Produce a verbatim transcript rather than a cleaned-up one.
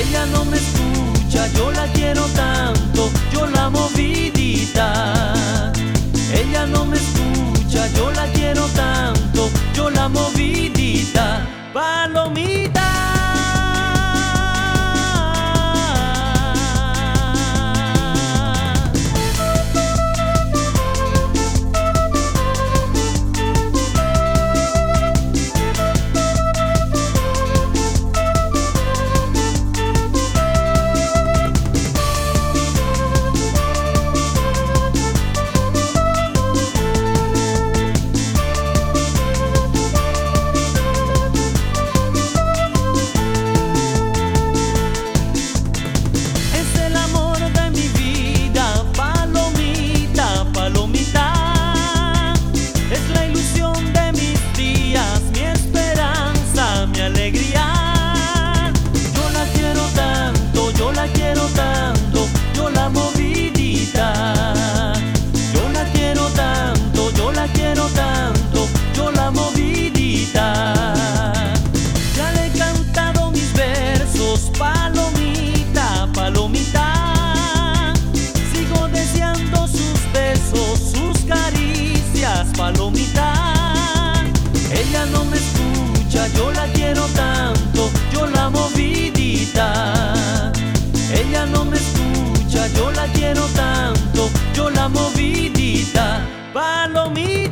Ella no me escucha, yo la quiero tanto, yo la movidita. Ella no me escucha, yo la quiero tanto, yo la movidita. Palomita. Palomita, ella no me escucha, yo la quiero tanto, yo la movidita. Ella no me escucha, yo la quiero tanto, yo la movidita. Palomita.